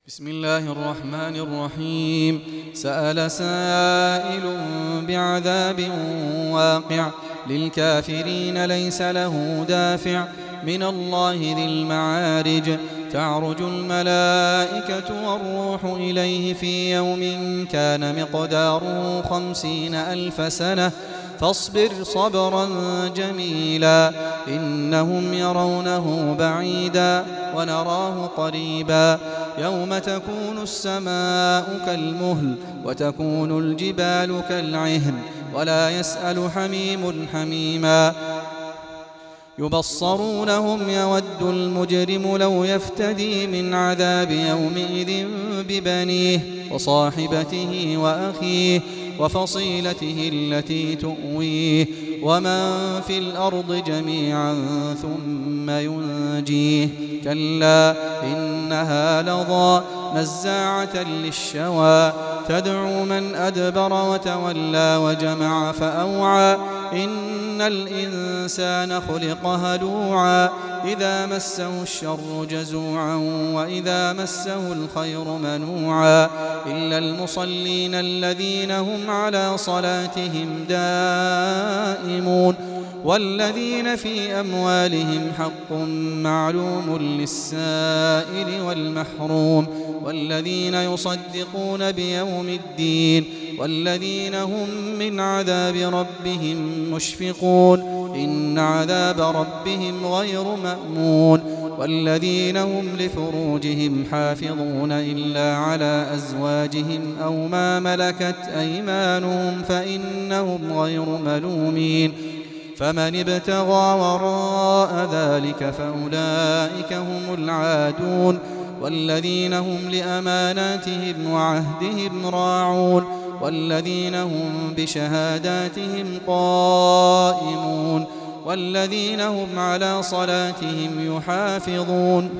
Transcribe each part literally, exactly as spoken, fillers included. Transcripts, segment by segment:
بسم الله الرحمن الرحيم. سأل سائل بعذاب واقع للكافرين ليس له دافع من الله ذي المعارج. تعرج الملائكة والروح إليه في يوم كان مقداره خمسين ألف سنة فاصبر صبرا جميلا إنهم يرونه بعيدا ونراه قريبا. يوم تكون السماء كالمهل وتكون الجبال كالعهن ولا يسأل حميم حميما. يبصرونهم يود المجرم لو يفتدي من عذاب يومئذ ببنيه وصاحبته وأخيه وفصيلته التي تؤويه ومن في الأرض جميعا ثم ينجيه. كلا إنها لظى نزاعة للشوى تدعو من أدبر وتولى وجمع فأوعى. إن الإنسان خلق هلوعا إذا مسه الشر جزوعا وإذا مسه الخير منوعا إلا المصلين الذين هم على صلاتهم دائمون والذين في أموالهم حق معلوم للسائل والمحروم والذين يصدقون بيوم الدين والذين هم من عذاب ربهم مشفقون إن عذاب ربهم غير مأمون. والذين هم لفروجهم حافظون إلا على أزواجهم أو ما ملكت أيمانهم فإنهم غير ملومين. فمن ابتغى وراء ذلك فأولئك هم العادون. والذين هم لأماناتهم وعهدهم راعون والذين هم بشهاداتهم قائمون والذين هم على صلاتهم يحافظون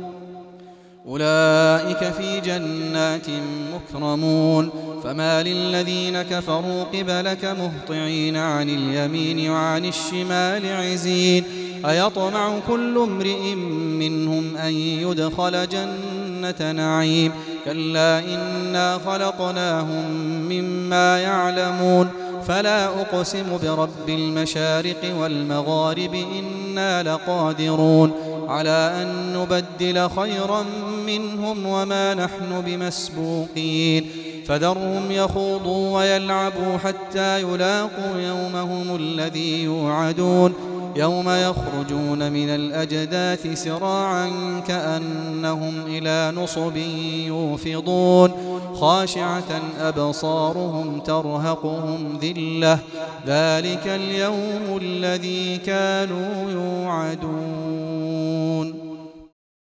أولئك في جنات مكرمون. فما للذين كفروا قبلك مهطعين عن اليمين وعن الشمال عزين. أيطمع كل امرئ منهم أن يدخل جنة نعيم كلا إنا خلقناهم مما يعلمون. فلا أقسم برب المشارق والمغارب إنا لقادرون على أن نبدل خيرا منهم وما نحن بمسبوقين. فذرهم يخوضوا ويلعبوا حتى يلاقوا يومهم الذي يوعدون يوم يخرجون من الأجداث سراعا كأنهم إلى نصب يوفضون خاشعة أبصارهم ترهقهم ذلة ذلك اليوم الذي كانوا يوعدون.